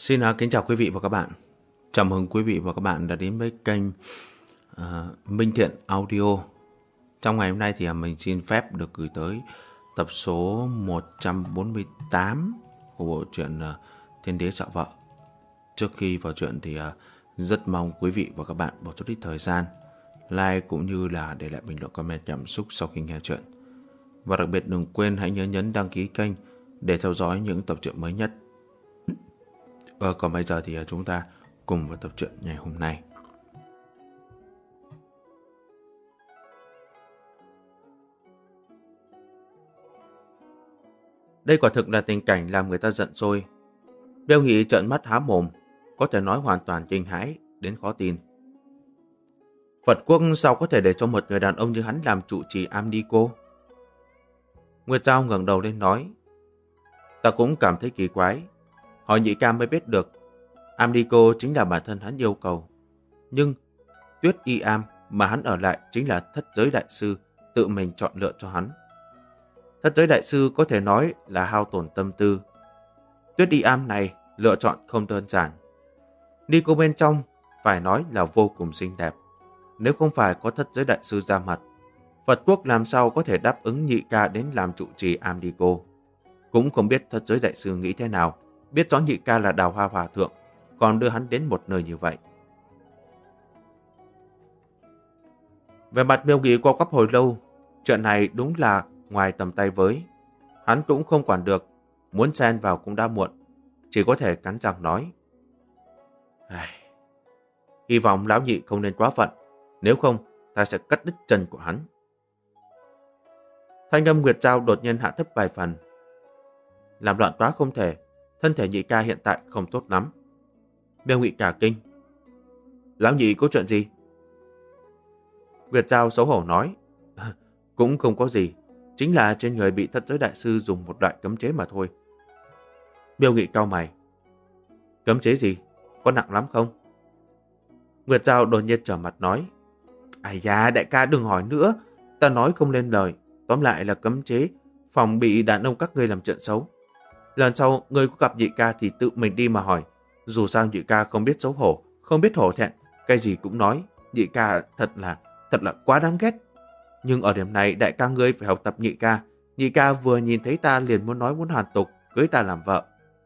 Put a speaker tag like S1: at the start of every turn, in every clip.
S1: Kính chào quý vị và các bạn. Chào mừng quý vị và các bạn đã đến với kênh Minh Thiện Audio. Trong ngày hôm nay thì mình xin phép được gửi tới tập số 148 của bộ truyện Thiên Đế Sợ Vợ. Trước khi vào truyện thì rất mong quý vị và các bạn bỏ chút ít thời gian like cũng như là để lại bình luận comment cảm xúc sau khi nghe truyện. Và đặc biệt đừng quên hãy nhấn đăng ký kênh để theo dõi những tập truyện mới nhất. Còn bây giờ thì chúng ta cùng vào tập truyện ngày hôm nay. Đây quả thực là tình cảnh làm người ta giận sôi. Bêu Nghị trợn mắt há mồm, có thể nói hoàn toàn kinh hãi đến khó tin. Phật quốc sao có thể để cho một người đàn ông như hắn làm trụ trì Amdico? Nguyệt Giao ngẩng đầu lên nói, ta cũng cảm thấy kỳ quái. Hỏi nhị ca mới biết được Amdico chính là bản thân hắn yêu cầu. Nhưng Tuyết Y Am mà hắn ở lại chính là Thất Giới Đại Sư tự mình chọn lựa cho hắn. Thất Giới Đại Sư có thể nói là hao tổn tâm tư. Tuyết Y Am này lựa chọn không đơn giản. Nico bên trong phải nói là vô cùng xinh đẹp. Nếu không phải có Thất Giới Đại Sư ra mặt, Phật quốc làm sao có thể đáp ứng nhị ca đến làm trụ trì Amdico. Cũng không biết Thất Giới Đại Sư nghĩ thế nào, biết rõ nhị ca là Đào Hoa Hòa Thượng, còn đưa hắn đến một nơi như vậy. Về mặt Bêu Nghị qua quắp hồi lâu, chuyện này đúng là ngoài tầm tay với. Hắn cũng không quản được, muốn xen vào cũng đã muộn, chỉ có thể cắn răng nói. Hy vọng lão nhị không nên quá phận, nếu không ta sẽ cắt đứt chân của hắn. Thanh âm Nguyệt Giao đột nhiên hạ thấp vài phần. Làm loạn quá không thể, thân thể nhị ca hiện tại không tốt lắm. Bêu Nghị cả kinh. Lão nhị có chuyện gì? Nguyệt Giao xấu hổ nói. Cũng không có gì, chính là trên người bị Thất Giới Đại Sư dùng một loại cấm chế mà thôi. Bêu Nghị cau mày. Cấm chế gì? Có nặng lắm không? Nguyệt Giao đột nhiên trở mặt nói. Ai da, đại ca đừng hỏi nữa, ta nói không lên lời. Tóm lại là cấm chế phòng bị đàn ông các ngươi làm chuyện xấu. Lần sau ngươi có gặp nhị ca thì tự mình đi mà hỏi. Dù sao nhị ca không biết xấu hổ, không biết hổ thẹn, cái gì cũng nói. Nhị ca thật là quá đáng ghét. Nhưng ở điểm này đại ca ngươi phải học tập nhị ca. Nhị ca vừa nhìn thấy ta liền muốn hoàn tục, cưới ta làm vợ.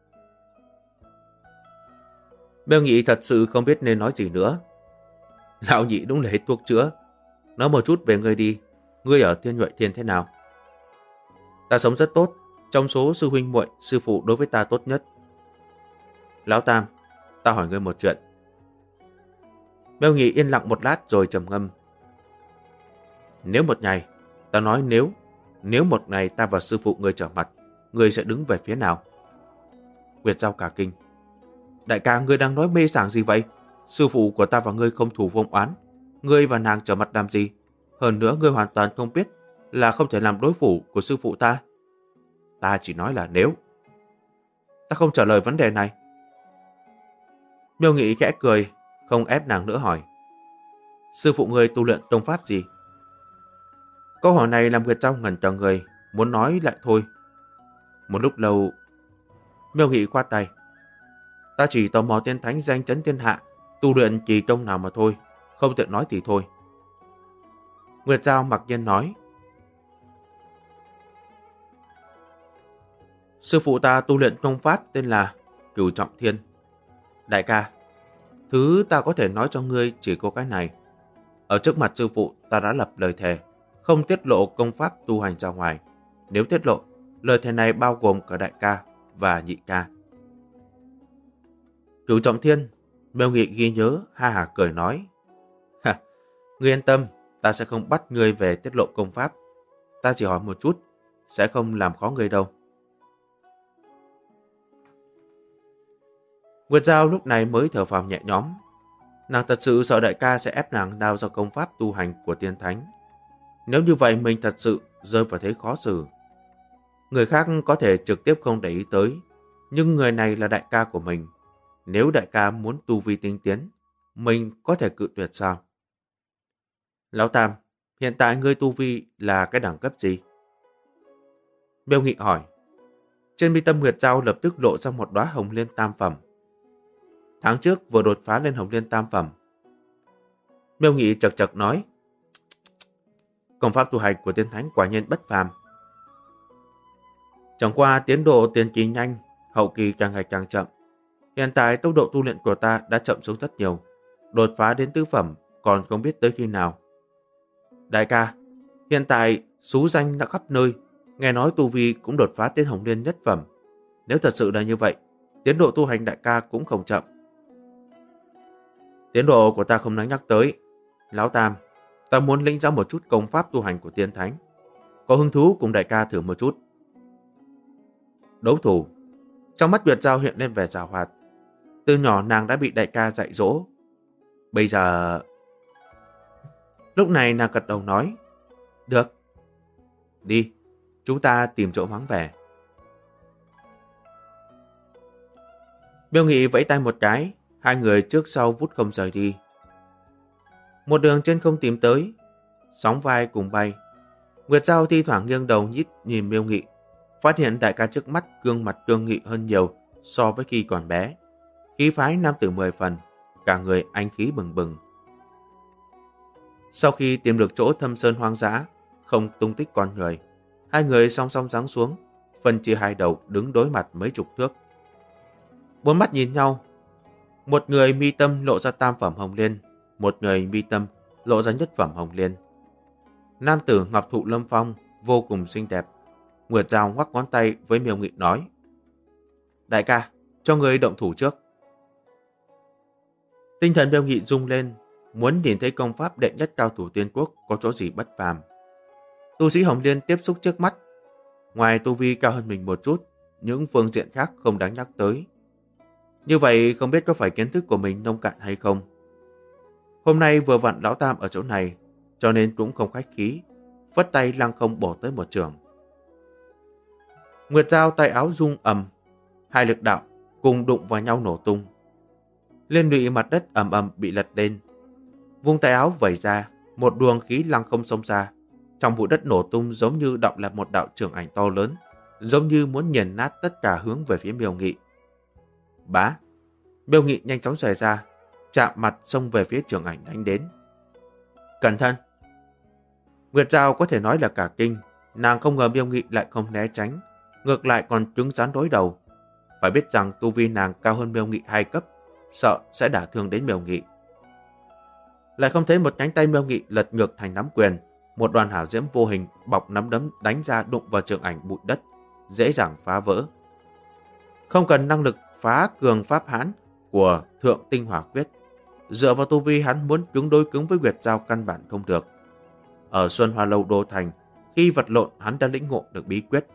S1: Bêu Nghị thật sự không biết nên nói gì nữa. Lão nhị đúng là hết thuốc chữa. Nói một chút về ngươi đi. Ngươi ở Thiên Nhuệ Thiên thế nào? Ta sống rất tốt. Trong số sư huynh muội, sư phụ đối với ta tốt nhất. Lão Tam, ta hỏi ngươi một chuyện. Bêu Nghị yên lặng một lát rồi trầm ngâm. Nếu một ngày, ta nói nếu một ngày ta và sư phụ ngươi trở mặt, ngươi sẽ đứng về phía nào? Nguyệt Giao cả kinh. Đại ca, ngươi đang nói mê sảng gì vậy? Sư phụ của ta và ngươi không thù không oán. Ngươi và nàng trở mặt làm gì? Hơn nữa ngươi hoàn toàn không biết là không thể làm đối thủ của sư phụ ta. Ta chỉ nói là nếu. Ta không trả lời vấn đề này. Miêu Nghị khẽ cười, không ép nàng nữa hỏi. Sư phụ ngươi tu luyện tông pháp gì? Câu hỏi này làm Nguyệt Giao ngẩn cả người, muốn nói lại thôi. Một lúc lâu, Miêu Nghị khoát tay. Ta chỉ tò mò tiên thánh danh chấn thiên hạ, tu luyện kỳ công nào mà thôi, không tiện nói thì thôi. Nguyệt Giao mặc nhiên nói. Sư phụ ta tu luyện công pháp tên là Cửu Trọng Thiên. Đại ca, thứ ta có thể nói cho ngươi chỉ có cái này. Ở trước mặt sư phụ ta đã lập lời thề, không tiết lộ công pháp tu hành ra ngoài. Nếu tiết lộ, lời thề này bao gồm cả đại ca và nhị ca. Cửu Trọng Thiên, Bêu Nghị ghi nhớ, ha hả cười nói. Ngươi yên tâm, ta sẽ không bắt ngươi về tiết lộ công pháp. Ta chỉ hỏi một chút, sẽ không làm khó ngươi đâu. Nguyệt Giao lúc này mới thở phào nhẹ nhõm. Nàng thật sự sợ đại ca sẽ ép nàng đao ra công pháp tu hành của tiên thánh. Nếu như vậy mình thật sự rơi vào thế khó xử. Người khác có thể trực tiếp không để ý tới, nhưng người này là đại ca của mình. Nếu đại ca muốn tu vi tinh tiến, mình có thể cự tuyệt sao? Lão Tam, hiện tại ngươi tu vi là cái đẳng cấp gì? Bêu Nghị hỏi. Trên mi tâm Nguyệt Giao lập tức lộ ra một đóa hồng liên tam phẩm. Tháng trước vừa đột phá lên Hồng Liên tam phẩm. Miêu Nghị chật chật nói, công pháp tu hành của tiên thánh quả nhiên bất phàm. Chẳng qua tiến độ tiền kỳ nhanh, hậu kỳ càng ngày càng chậm. Hiện tại tốc độ tu luyện của ta đã chậm xuống rất nhiều. Đột phá đến tứ phẩm còn không biết tới khi nào. Đại ca, hiện tại xú danh đã khắp nơi. Nghe nói tu vi cũng đột phá đến Hồng Liên nhất phẩm. Nếu thật sự là như vậy, tiến độ tu hành đại ca cũng không chậm. Tiến độ của ta không đáng nhắc tới. Lão Tam, ta muốn lĩnh giáo một chút công pháp tu hành của tiên thánh. Có hứng thú cùng đại ca thử một chút. Đấu thủ. Trong mắt Nguyệt Giao hiện lên vẻ giảo hoạt. Từ nhỏ nàng đã bị đại ca dạy dỗ. Bây giờ... Lúc này nàng gật đầu nói, được. Đi, chúng ta tìm chỗ vắng vẻ. Miêu Nghị vẫy tay một cái, hai người trước sau vút không rời đi. Một đường trên không tìm tới, sóng vai cùng bay. Nguyệt Giao thi thoảng nghiêng đầu nhìn Miêu Nghị, phát hiện đại ca trước mắt gương mặt cương nghị hơn nhiều so với khi còn bé. Khí phái nam tử 10 phần, cả người anh khí bừng bừng. Sau khi tìm được chỗ thâm sơn hoang dã, không tung tích con người, hai người song song giáng xuống, phân chia hai đầu đứng đối mặt mấy chục thước. Bốn mắt nhìn nhau, một người mi tâm lộ ra tam phẩm Hồng Liên, một người mi tâm lộ ra nhất phẩm Hồng Liên. Nam tử ngọc thụ lâm phong vô cùng xinh đẹp. Nguyệt Giao ngoắc ngón tay với Miêu Nghị nói, đại ca, cho người động thủ trước. Tinh thần Miêu Nghị rung lên, muốn nhìn thấy công pháp đệ nhất cao thủ tiên quốc có chỗ gì bất phàm. Tu sĩ Hồng Liên tiếp xúc trước mắt, ngoài tu vi cao hơn mình một chút, những phương diện khác không đáng nhắc tới. Như vậy không biết có phải kiến thức của mình nông cạn hay không. Hôm nay vừa vặn Lão Tam ở chỗ này, cho nên cũng không khách khí, phất tay lăng không bổ tới một trường. Nguyệt Giao tay áo rung ầm, hai lực đạo cùng đụng vào nhau nổ tung. Liên lụy mặt đất ầm ầm bị lật lên. Vung tay áo vẩy ra, một luồng khí lăng không xông ra. Trong vụ đất nổ tung giống như động là một đạo trường ảnh to lớn, giống như muốn nghiền nát tất cả hướng về phía Miêu Nghị. Bá! Miêu Nghị nhanh chóng xòe ra, chạm mặt xông về phía trường ảnh đánh đến. Cẩn thận! Nguyệt Giao có thể nói là cả kinh, nàng không ngờ Miêu Nghị lại không né tránh, ngược lại còn cứng rắn đối đầu. Phải biết rằng tu vi nàng cao hơn Miêu Nghị 2 cấp, sợ sẽ đả thương đến Miêu Nghị. Lại không thấy một nhánh tay Miêu Nghị lật ngược thành nắm quyền, một đoàn hảo diễm vô hình bọc nắm đấm đánh ra đụng vào trường ảnh bụi đất, dễ dàng phá vỡ. Không cần năng lực phá cường pháp hãn của Thượng Tinh Hỏa Quyết, dựa vào tu vi hắn muốn cứng đối cứng với Nguyệt Giao căn bản không được. Ở Xuân Hoa Lâu Đô Thành, khi vật lộn hắn đã lĩnh ngộ được bí quyết.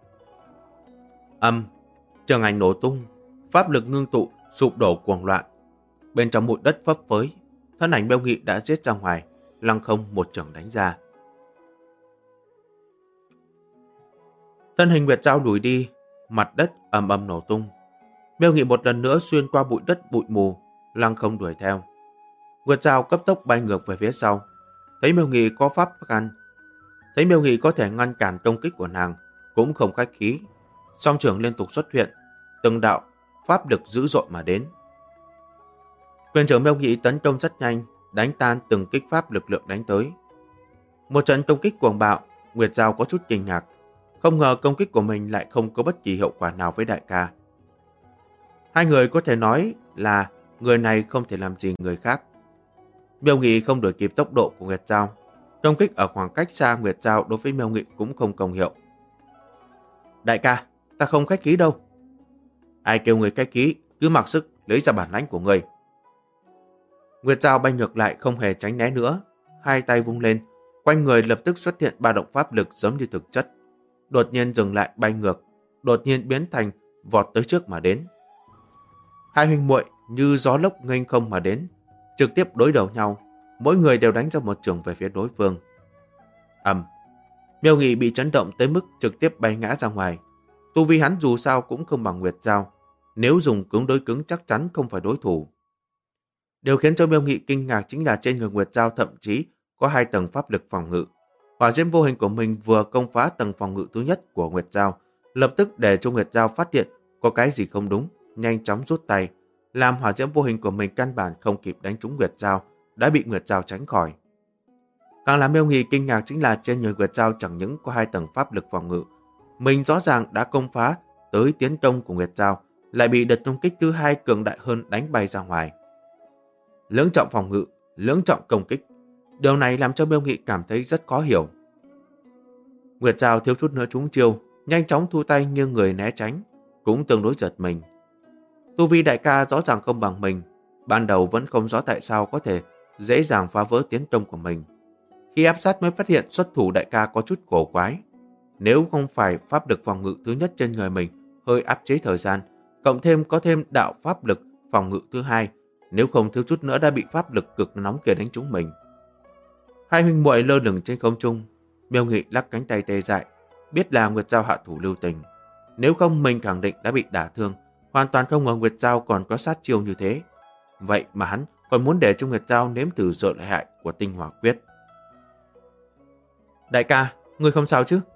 S1: Trường ảnh nổ tung, pháp lực ngưng tụ, sụp đổ cuồng loạn. Bên trong bụi đất phấp phới, thân ảnh Miêu Nghị đã giết ra ngoài, lăng không một trường đánh ra. Thân hình Nguyệt Giao lùi đi, mặt đất ầm ầm nổ tung. Miêu Nghị một lần nữa xuyên qua bụi đất bụi mù, lăng không đuổi theo. Nguyệt Giao cấp tốc bay ngược về phía sau. Thấy Miêu Nghị có pháp ngăn, thấy Miêu Nghị có thể ngăn cản công kích của nàng, cũng không khách khí. Song trưởng liên tục xuất hiện, từng đạo pháp lực dữ dội mà đến. Quyền trưởng Miêu Nghị tấn công rất nhanh, đánh tan từng kích pháp lực lượng đánh tới. Một trận công kích cuồng bạo, Nguyệt Giao có chút kinh ngạc, không ngờ công kích của mình lại không có bất kỳ hiệu quả nào với đại ca. Hai người có thể nói là người này không thể làm gì người khác. Miêu Nghị không đuổi kịp tốc độ của Nguyệt Giao, công kích ở khoảng cách xa Nguyệt Giao đối với Miêu Nghị cũng không công hiệu. Đại ca, ta không khách khí đâu. Ai kêu người khách khí, cứ mặc sức lấy ra bản lãnh của người. Nguyệt Giao bay ngược lại không hề tránh né nữa, hai tay vung lên, quanh người lập tức xuất hiện ba động pháp lực giống như thực chất. Đột nhiên dừng lại bay ngược, đột nhiên biến thành vọt tới trước mà đến. Hai huynh muội như gió lốc nghênh không mà đến, trực tiếp đối đầu nhau, mỗi người đều đánh ra một trường về phía đối phương. Miêu Nghị bị chấn động tới mức trực tiếp bay ngã ra ngoài. Tu vi hắn dù sao cũng không bằng Nguyệt Giao, nếu dùng cứng đối cứng chắc chắn không phải đối thủ. Điều khiến cho Miêu Nghị kinh ngạc chính là trên người Nguyệt Giao thậm chí có 2 tầng pháp lực phòng ngự. Hỏa diễm vô hình của mình vừa công phá tầng phòng ngự thứ nhất của Nguyệt Giao, lập tức để cho Nguyệt Giao phát hiện có cái gì không đúng, nhanh chóng rút tay, làm hỏa diễm vô hình của mình căn bản không kịp đánh trúng Nguyệt Giao, đã bị Nguyệt Giao tránh khỏi. Càng làm Miêu Nghị kinh ngạc chính là trên người Nguyệt Giao chẳng những có 2 tầng pháp lực phòng ngự, mình rõ ràng đã công phá tới tiến công của Nguyệt Giao, lại bị đợt công kích thứ 2 cường đại hơn đánh bay ra ngoài. Lưỡng trọng phòng ngự, lưỡng trọng công kích, điều này làm cho Miêu Nghị cảm thấy rất khó hiểu. Nguyệt Giao thiếu chút nữa trúng chiêu, nhanh chóng thu tay như người né tránh, cũng tương đối giật mình. Tu vi đại ca rõ ràng không bằng mình, ban đầu vẫn không rõ tại sao có thể dễ dàng phá vỡ tiến công của mình. Khi áp sát mới phát hiện xuất thủ đại ca có chút cổ quái. Nếu không phải pháp lực phòng ngự thứ nhất trên người mình hơi áp chế thời gian, cộng thêm có thêm đạo pháp lực phòng ngự thứ 2, nếu không thiếu chút nữa đã bị pháp lực cực nóng kia đánh trúng mình. Hai huynh muội lơ lửng trên không trung, Miêu Nghị lắc cánh tay tê dại, biết là Nguyệt Giao hạ thủ lưu tình. Nếu không mình khẳng định đã bị đả thương, hoàn toàn không ngờ Nguyệt Giao còn có sát chiêu như thế. Vậy mà hắn còn muốn để cho Nguyệt Giao nếm thử sự lợi hại của tinh hỏa quyết. Đại ca, ngươi không sao chứ?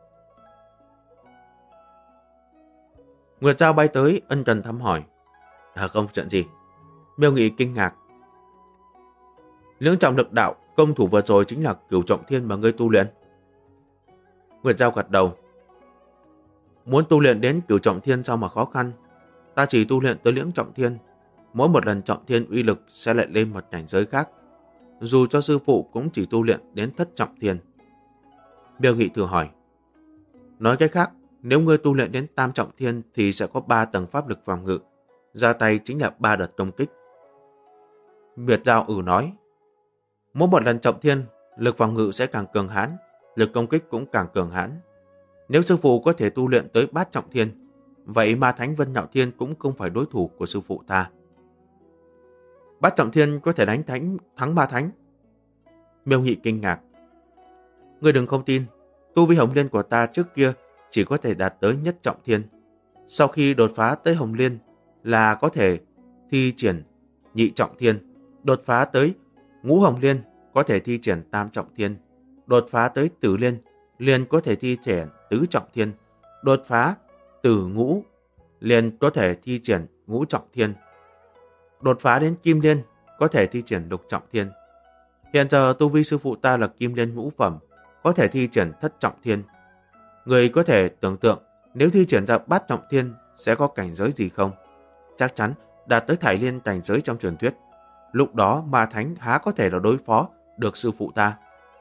S1: Nguyệt Giao bay tới ân cần thăm hỏi. Không chuyện gì. Miêu Nghị kinh ngạc. Lưỡng trọng lực đạo công thủ vừa rồi chính là Cửu Trọng Thiên mà ngươi tu luyện. Nguyệt Giao gật đầu. Muốn tu luyện đến Cửu Trọng Thiên sao mà khó khăn. Ta chỉ tu luyện tới Lưỡng Trọng Thiên. Mỗi một lần Trọng Thiên uy lực sẽ lại lên một cảnh giới khác. Dù cho sư phụ cũng chỉ tu luyện đến Thất Trọng Thiên. Miêu Nghị thử hỏi. Nói cách khác, nếu ngươi tu luyện đến Tam Trọng Thiên thì sẽ có 3 tầng pháp lực phòng ngự. Ra tay chính là 3 đợt công kích. Nguyệt Giao nói. Mỗi một lần Trọng Thiên, lực phòng ngự sẽ càng cường hãn, lực công kích cũng càng cường hãn. Nếu sư phụ có thể tu luyện tới Bát Trọng Thiên, vậy Ma Thánh Vân Nhạo Thiên cũng không phải đối thủ của sư phụ ta. Bát Trọng Thiên có thể đánh thắng Ma Thánh. Miêu Nghị kinh ngạc. Ngươi đừng không tin, tu vi Hồng Liên của ta trước kia chỉ có thể đạt tới Nhất Trọng Thiên. Sau khi đột phá tới Hồng Liên là có thể thi triển Nhị Trọng Thiên, đột phá tới Ngũ Hồng Liên có thể thi triển Tam Trọng Thiên, đột phá tới Tử Liên liền có thể thi triển Tứ Trọng Thiên, đột phá Tử Ngũ liền có thể thi triển Ngũ Trọng Thiên, đột phá đến Kim Liên có thể thi triển Lục Trọng Thiên. Hiện giờ tu vi sư phụ ta là Kim Liên ngũ phẩm, có thể thi triển Thất Trọng Thiên. Người có thể tưởng tượng nếu thi triển ra Bát Trọng Thiên sẽ có cảnh giới gì không? Chắc chắn đạt tới Thải Liên cảnh giới trong truyền thuyết. Lúc đó Ma Thánh há có thể là đối phó được sư phụ ta.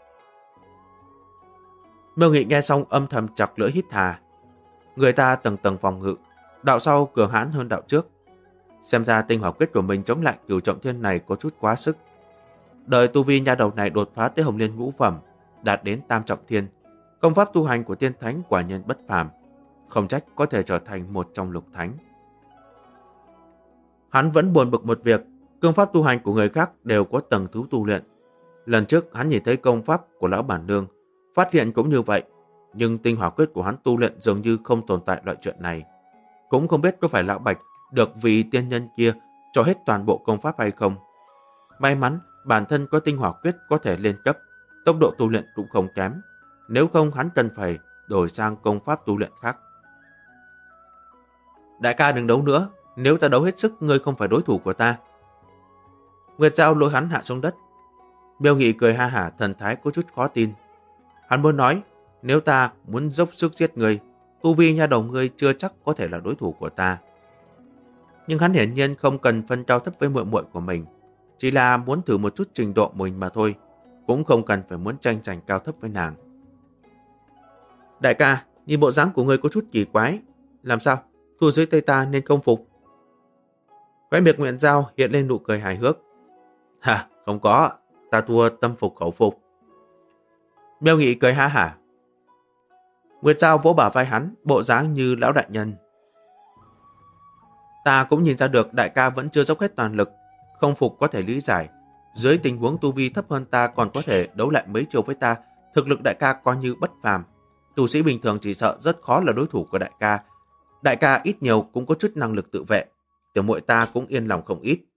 S1: Miêu Nghị nghe xong âm thầm chặt lưỡi hít hà. Người ta tầng tầng phòng ngự, đạo sau cường hãn hơn đạo trước. Xem ra tinh hỏa quyết của mình chống lại Cửu Trọng Thiên này có chút quá sức. Đợi tu vi nha đầu này đột phá tới Hồng Liên ngũ phẩm, đạt đến Tam Trọng Thiên, công pháp tu hành của tiên thánh quả nhiên bất phàm, không trách có thể trở thành một trong lục thánh. Hắn vẫn buồn bực một việc, công pháp tu hành của người khác đều có tầng thứ tu luyện. Lần trước hắn nhìn thấy công pháp của lão bản nương, phát hiện cũng như vậy, nhưng tinh hỏa quyết của hắn tu luyện dường như không tồn tại loại chuyện này. Cũng không biết có phải lão Bạch được vị tiên nhân kia cho hết toàn bộ công pháp hay không. May mắn bản thân có tinh hỏa quyết có thể lên cấp, tốc độ tu luyện cũng không kém, nếu không hắn cần phải đổi sang công pháp tu luyện khác. Đại ca đừng đấu nữa, nếu ta đấu hết sức ngươi không phải đối thủ của ta. Nguyệt Giao lôi hắn hạ xuống đất. Miêu Nghị cười ha hả, thần thái có chút khó tin. Hắn muốn nói, nếu ta muốn dốc sức giết ngươi, tu vi nha đầu ngươi chưa chắc có thể là đối thủ của ta. Nhưng hắn hiển nhiên không cần phân cao thấp với muội muội của mình, chỉ là muốn thử một chút trình độ mình mà thôi, cũng không cần phải muốn tranh giành cao thấp với nàng. Đại ca, nhìn bộ dáng của ngươi có chút kỳ quái, làm sao? Thua dưới tay ta nên không phục? Khóe miệng Nguyệt Giao hiện lên nụ cười hài hước. Không có, ta thua tâm phục khẩu phục. Miêu Nghị cười ha hả. Nguyệt Giao vỗ bả vai hắn, bộ dáng như lão đại nhân. Ta cũng nhìn ra được đại ca vẫn chưa dốc hết toàn lực, không phục có thể lý giải. Dưới tình huống tu vi thấp hơn ta còn có thể đấu lại mấy chiêu với ta, thực lực đại ca coi như bất phàm. Tu sĩ bình thường chỉ sợ rất khó là đối thủ của đại ca. Đại ca ít nhiều cũng có chút năng lực tự vệ, tiểu muội ta cũng yên lòng không ít.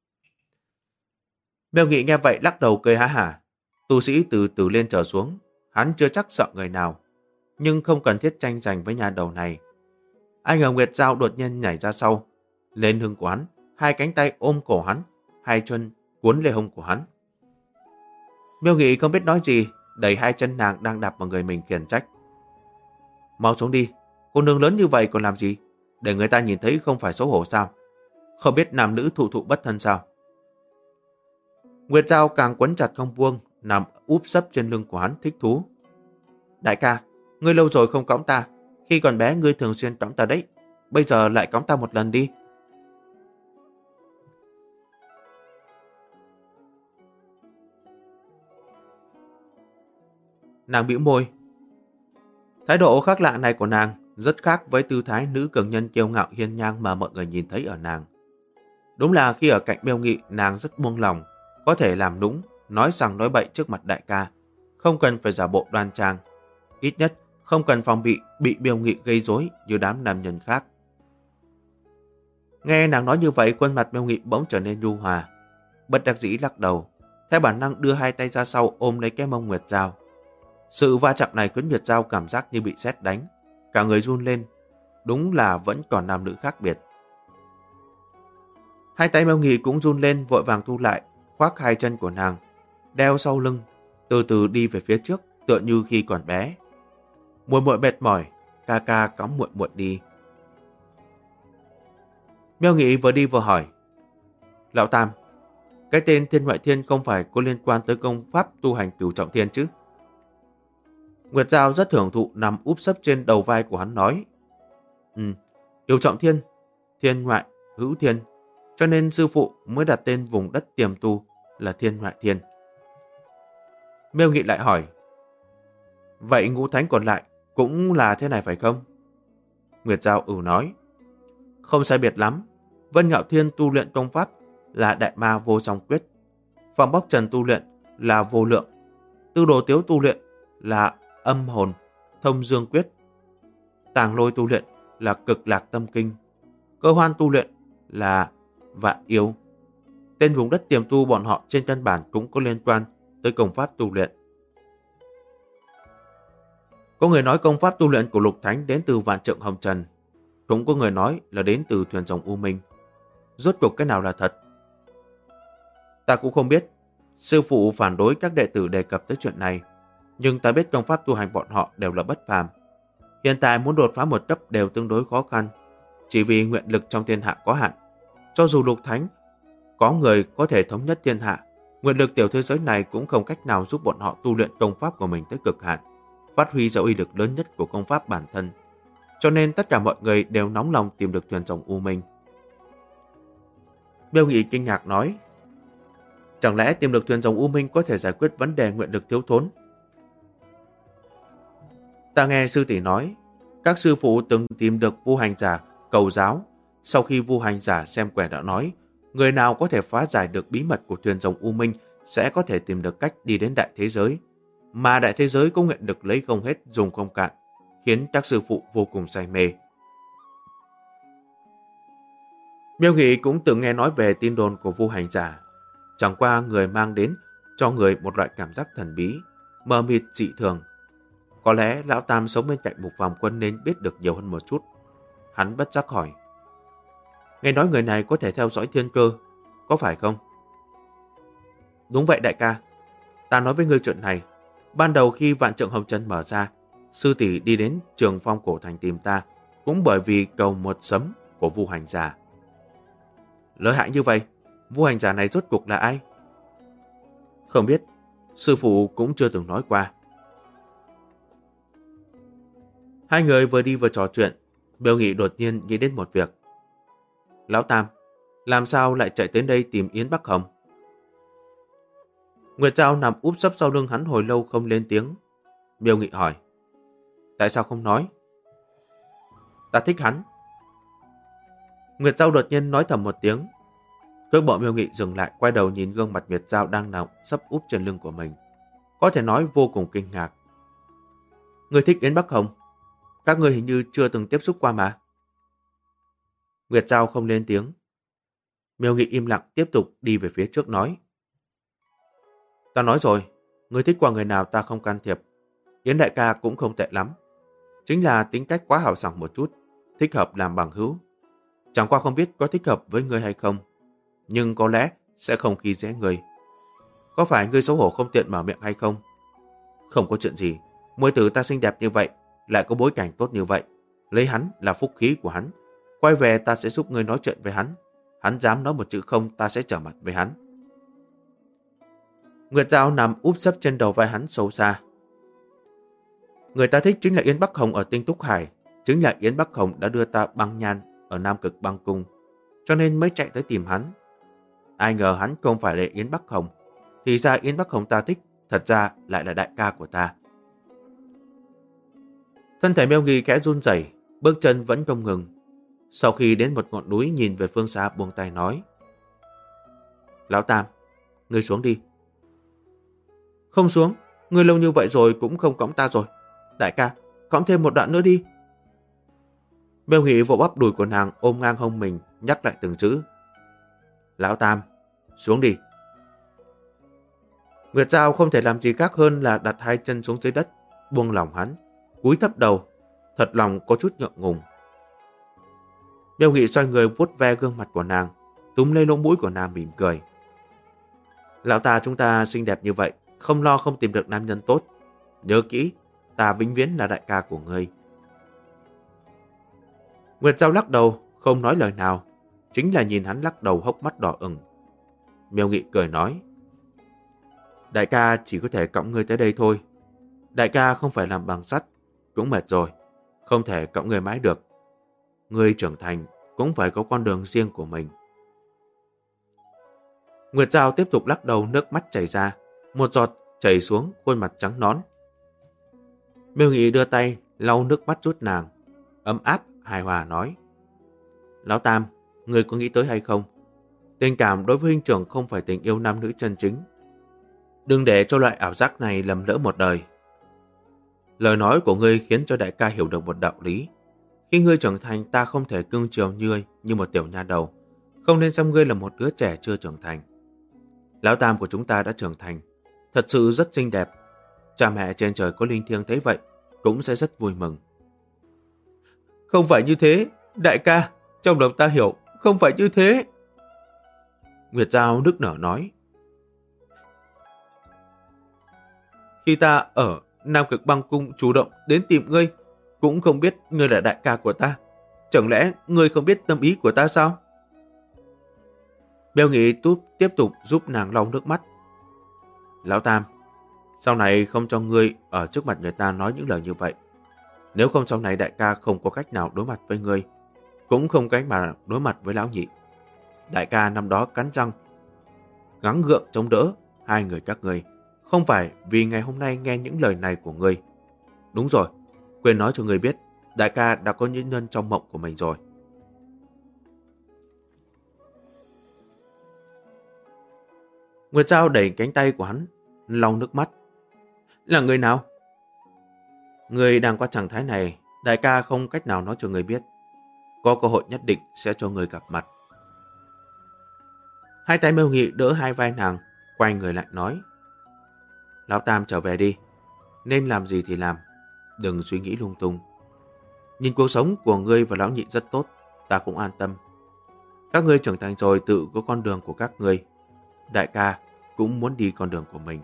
S1: Miêu Nghị nghe vậy lắc đầu cười ha hả. Tu sĩ từ từ lên trở xuống, hắn chưa chắc sợ người nào, nhưng không cần thiết tranh giành với nhà đầu này. Anh ở Nguyệt Giao đột nhiên nhảy ra sau, lên hưng của hắn, hai cánh tay ôm cổ hắn, hai chân cuốn lê hông của hắn. Miêu Nghị không biết nói gì, đẩy hai chân nàng đang đạp vào người mình khiển trách. Mau xuống đi, cô nương lớn như vậy còn làm gì? Để người ta nhìn thấy không phải xấu hổ sao? Không biết nam nữ thụ thụ bất thân sao? Nguyệt Giao càng quấn chặt không buông, nằm úp sấp trên lưng của hắn thích thú. Đại ca, ngươi lâu rồi không cõng ta. Khi còn bé ngươi thường xuyên cõng ta đấy. Bây giờ lại cõng ta một lần đi. Nàng bĩu môi. Thái độ khác lạ này của nàng rất khác với tư thái nữ cường nhân kiêu ngạo hiên ngang mà mọi người nhìn thấy ở nàng. Đúng là khi ở cạnh Miêu Nghị, nàng rất buông lòng, có thể làm nũng, nói rằng nói bậy trước mặt đại ca, không cần phải giả bộ đoan trang, ít nhất không cần phòng bị Miêu Nghị gây rối như đám nam nhân khác. Nghe nàng nói như vậy, khuôn mặt Miêu Nghị bỗng trở nên nhu hòa, bất đắc dĩ lắc đầu, theo bản năng đưa hai tay ra sau ôm lấy cái mông Nguyệt Giao. Sự va chạm này khiến Nguyệt Giao cảm giác như bị sét đánh, cả người run lên, đúng là vẫn còn nam nữ khác biệt. Hai tay Miêu Nghị cũng run lên, vội vàng thu lại, khoác hai chân của nàng, đeo sau lưng, từ từ đi về phía trước, tựa như khi còn bé. Muội muội mệt mỏi, ca ca cõng muội muội đi. Miêu Nghị vừa đi vừa hỏi, Lão Tam, cái tên Thiên Ngoại Thiên không phải có liên quan tới công pháp tu hành Cửu Trọng Thiên chứ? Nguyệt Giao rất hưởng thụ nằm úp sấp trên đầu vai của hắn nói, Cửu Trọng Thiên, Thiên Ngoại, Hữu Thiên, cho nên sư phụ mới đặt tên vùng đất tiềm tu là Thiên Ngoại Thiên. Miêu Nghị lại hỏi, vậy ngũ thánh còn lại cũng là thế này phải không? Nguyệt Giao nói, không sai biệt lắm. Vân Ngạo Thiên tu luyện công pháp là Đại Ma Vô Song Quyết, Phong Bóc Trần tu luyện là Vô Lượng, Tư Đồ Tiếu tu luyện là Âm Hồn Thông Dương Quyết, Tàng Lôi tu luyện là Cực Lạc Tâm Kinh, Cơ Hoan tu luyện là Vạn Yêu. Tên vùng đất tiềm tu bọn họ trên căn bản cũng có liên quan tới công pháp tu luyện. Có người nói công pháp tu luyện của Lục Thánh đến từ Vạn Trượng Hồng Trần, cũng có người nói là đến từ Thuyền Rồng U Minh. Rốt cuộc cái nào là thật? Ta cũng không biết. Sư phụ phản đối các đệ tử đề cập tới chuyện này, nhưng ta biết công pháp tu hành bọn họ đều là bất phàm. Hiện tại muốn đột phá một cấp đều tương đối khó khăn, chỉ vì nguyện lực trong thiên hạ có hạn. Cho dù Lục Thánh có người có thể thống nhất thiên hạ, nguyện lực tiểu thế giới này cũng không cách nào giúp bọn họ tu luyện công pháp của mình tới cực hạn, phát huy ra uy lực lớn nhất của công pháp bản thân. Cho nên tất cả mọi người đều nóng lòng tìm được Thuyền Rồng U Minh. Miêu Nghị kinh ngạc nói, chẳng lẽ tìm được Thuyền Rồng U Minh có thể giải quyết vấn đề nguyện lực thiếu thốn? Ta nghe sư tỷ nói, các sư phụ từng tìm được Vu Hành Giả cầu giáo. Sau khi Vu Hành Giả xem quẻ đã nói, người nào có thể phá giải được bí mật của Thuyền Rồng U Minh sẽ có thể tìm được cách đi đến đại thế giới. Mà đại thế giới có nguyện lực lấy không hết dùng không cạn, khiến các sư phụ vô cùng say mê. Miêu Nghị cũng từng nghe nói về tin đồn của Vu Hành Giả, chẳng qua người mang đến cho người một loại cảm giác thần bí, mờ mịt dị thường. Có lẽ Lão Tam sống bên cạnh Mục Phàm Quân nên biết được nhiều hơn một chút. Hắn bất giác hỏi, nghe nói người này có thể theo dõi thiên cơ, có phải không? Đúng vậy đại ca, ta nói với ngươi chuyện này. Ban đầu khi Vạn Trượng Hồng Trần mở ra, sư tỷ đi đến Trường Phong Cổ Thành tìm ta, cũng bởi vì cầu một sấm của Vu Hành Giả. Lợi hại như vậy, Vu Hành Giả này rốt cuộc là ai? Không biết, sư phụ cũng chưa từng nói qua. Hai người vừa đi vừa trò chuyện, Miêu Nghị đột nhiên nghĩ đến một việc. Lão Tam, làm sao lại chạy tới đây tìm Yến Bắc Hồng? Nguyệt Giao nằm úp sấp sau lưng hắn hồi lâu không lên tiếng. Miêu Nghị hỏi, tại sao không nói? Ta thích hắn. Nguyệt Giao đột nhiên nói thầm một tiếng. Cước bộ Miêu Nghị dừng lại, quay đầu nhìn gương mặt Nguyệt Giao đang nằm sấp úp trên lưng của mình, có thể nói vô cùng kinh ngạc. Ngươi thích Yến Bắc Hồng? Các ngươi hình như chưa từng tiếp xúc qua mà. Nguyệt Giao không lên tiếng. Miêu Nghị im lặng tiếp tục đi về phía trước nói, ta nói rồi, ngươi thích qua người nào ta không can thiệp. Yến đại ca cũng không tệ lắm, chính là tính cách quá hào sảng một chút, thích hợp làm bằng hữu. Chẳng qua không biết có thích hợp với ngươi hay không, nhưng có lẽ sẽ không khi dễ ngươi. Có phải ngươi xấu hổ không tiện mở miệng hay không? Không có chuyện gì, muội tử ta xinh đẹp như vậy, lại có bối cảnh tốt như vậy, lấy hắn là phúc khí của hắn. Quay về ta sẽ giúp ngươi nói chuyện với hắn. Hắn dám nói một chữ không, ta sẽ trở mặt với hắn. Nguyệt Giao nằm úp sấp trên đầu vai hắn sâu xa. Người ta thích chính là Yến Bắc Hồng ở Tinh Túc Hải. Chính là Yến Bắc Hồng đã đưa ta băng nhan ở Nam Cực Băng Cung, cho nên mới chạy tới tìm hắn. Ai ngờ hắn không phải là Yến Bắc Hồng. Thì ra Yến Bắc Hồng ta thích, thật ra lại là đại ca của ta. Thân thể Miêu Nghi khẽ run rẩy, bước chân vẫn không ngừng. Sau khi đến một ngọn núi nhìn về phương xa buông tay nói: Lão Tam, ngươi xuống đi. Không xuống, ngươi lâu như vậy rồi cũng không cõng ta rồi. Đại ca, cõng thêm một đoạn nữa đi. Miêu Nghị vỗ bắp đùi của nàng ôm ngang hông mình, nhắc lại từng chữ. Lão Tam, xuống đi. Nguyệt Giao không thể làm gì khác hơn là đặt hai chân xuống dưới đất, buông lỏng hắn, cúi thấp đầu, thật lòng có chút ngượng ngùng. Miêu Nghị xoay người vuốt ve gương mặt của nàng, túm lấy lỗ mũi của nàng mỉm cười. Lão ta chúng ta xinh đẹp như vậy, không lo không tìm được nam nhân tốt. Nhớ kỹ, ta vĩnh viễn là đại ca của ngươi. Nguyệt Giao lắc đầu, không nói lời nào, chính là nhìn hắn lắc đầu hốc mắt đỏ ửng. Miêu Nghị cười nói: Đại ca chỉ có thể cõng ngươi tới đây thôi. Đại ca không phải làm bằng sắt, cũng mệt rồi, không thể cõng ngươi mãi được. Ngươi trưởng thành cũng phải có con đường riêng của mình. Nguyệt Giao tiếp tục lắc đầu, nước mắt chảy ra, một giọt chảy xuống khuôn mặt trắng nõn. Miêu Nghị đưa tay lau nước mắt chút nàng, ấm áp hài hòa nói: Lão Tam, ngươi có nghĩ tới hay không? Tình cảm đối với huynh trưởng không phải tình yêu nam nữ chân chính. Đừng để cho loại ảo giác này lầm lỡ một đời. Lời nói của ngươi khiến cho đại ca hiểu được một đạo lý. Khi ngươi trưởng thành, ta không thể cưng chiều ngươi như một tiểu nha đầu, không nên xem ngươi là một đứa trẻ chưa trưởng thành. Lão Tam của chúng ta đã trưởng thành, thật sự rất xinh đẹp. Cha mẹ trên trời có linh thiêng thấy vậy cũng sẽ rất vui mừng. Không phải như thế, đại ca, trong lòng ta hiểu, không phải như thế. Nguyệt Giao nức nở nói: Khi ta ở Nam Cực Băng Cung chủ động đến tìm ngươi, cũng không biết ngươi là đại ca của ta. Chẳng lẽ ngươi không biết tâm ý của ta sao? Miêu Nghị tiếp tục giúp nàng lau nước mắt. Lão Tam, sau này không cho ngươi ở trước mặt người ta nói những lời như vậy. Nếu không sau này đại ca không có cách nào đối mặt với ngươi, cũng không cách mà đối mặt với lão nhị. Đại ca năm đó cắn răng, gắng gượng chống đỡ hai người các ngươi, không phải vì ngày hôm nay nghe những lời này của ngươi. Đúng rồi, quên nói cho ngươi biết, đại ca đã có những nhân trong mộng của mình rồi. Nguyệt Giao đẩy cánh tay của hắn, lau nước mắt. Là người nào? Người đang qua trạng thái này, đại ca không cách nào nói cho người biết. Có cơ hội nhất định sẽ cho người gặp mặt. Hai tay Miêu Nghị đỡ hai vai nàng, quay người lại nói: Lão Tam trở về đi, nên làm gì thì làm, đừng suy nghĩ lung tung. Nhìn cuộc sống của ngươi và lão nhị rất tốt, ta cũng an tâm. Các ngươi trưởng thành rồi tự có con đường của các ngươi. Đại ca cũng muốn đi con đường của mình.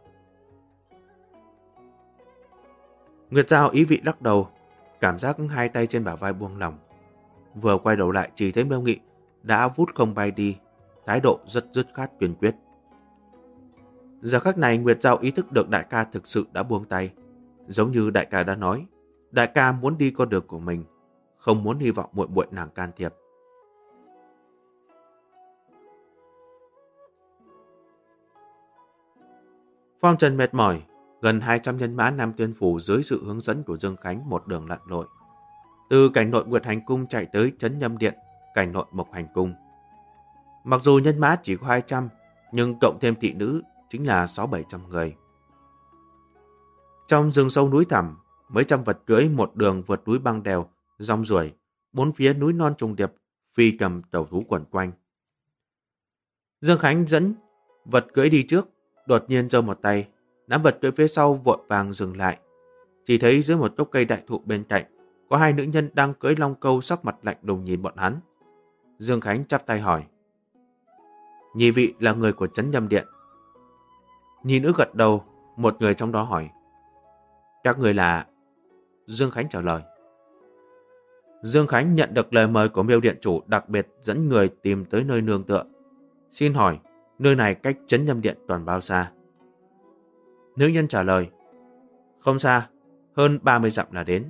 S1: Nguyệt Giao ý vị lắc đầu, cảm giác hai tay trên bả vai buông lỏng. Vừa quay đầu lại chỉ thấy Miêu Nghị đã vút không bay đi, thái độ rất dứt khoát kiên quyết. Giờ khắc này Nguyệt Giao ý thức được đại ca thực sự đã buông tay. Giống như đại ca đã nói, đại ca muốn đi con đường của mình, không muốn hy vọng muội muội nàng can thiệp. Phong trần mệt mỏi, gần 200 nhân mã Nam Tiên Phủ dưới sự hướng dẫn của Dương Khánh một đường lặn lội. Từ cảnh nội Nguyệt Hành Cung chạy tới Trấn Nhâm Điện, cảnh nội Mộc Hành Cung. Mặc dù nhân mã chỉ có 200, nhưng cộng thêm thị nữ chính là 600-700 người. Trong rừng sâu núi thẳm, mấy trăm vật cưỡi một đường vượt núi băng đèo, rong ruổi, bốn phía núi non trùng điệp, phi cầm tẩu thú quẩn quanh. Dương Khánh dẫn vật cưỡi đi trước, đột nhiên giơ một tay, nắm vật cưỡi phía sau vội vàng dừng lại. Chỉ thấy dưới một gốc cây đại thụ bên cạnh, có hai nữ nhân đang cưỡi long câu, sắc mặt lạnh lùng nhìn bọn hắn. Dương Khánh chắp tay hỏi. Nhị vị là người của trấn Nhâm Điện. Nhị nữ gật đầu, một người trong đó hỏi. Các người là... Dương Khánh trả lời. Dương Khánh nhận được lời mời của Miêu Điện chủ đặc biệt dẫn người tìm tới nơi nương tựa. Xin hỏi, nơi này cách trấn Nhâm Điện còn bao xa? Nữ nhân trả lời. Không xa, hơn 30 dặm là đến.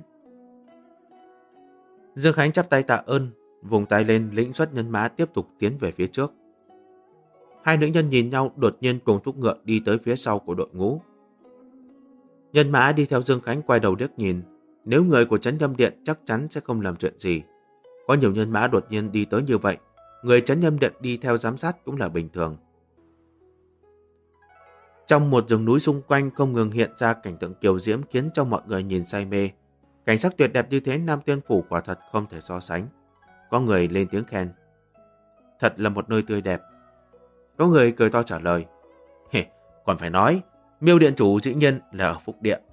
S1: Dương Khánh chắp tay tạ ơn, vùng tay lên lĩnh xuất nhân mã tiếp tục tiến về phía trước. Hai nữ nhân nhìn nhau đột nhiên cùng thúc ngựa đi tới phía sau của đội ngũ. Nhân mã đi theo Dương Khánh quay đầu liếc nhìn. Nếu người của trấn Nhâm Điện chắc chắn sẽ không làm chuyện gì. Có nhiều nhân mã đột nhiên đi tới như vậy, người trấn Nhâm Điện đi theo giám sát cũng là bình thường. Trong một rừng núi xung quanh không ngừng hiện ra cảnh tượng kiều diễm khiến cho mọi người nhìn say mê. Cảnh sắc tuyệt đẹp như thế Nam Tiên Phủ quả thật không thể so sánh. Có người lên tiếng khen. Thật là một nơi tươi đẹp. Có người cười to trả lời. Còn phải nói, Miêu Điện chủ dĩ nhiên là ở Phúc Điện.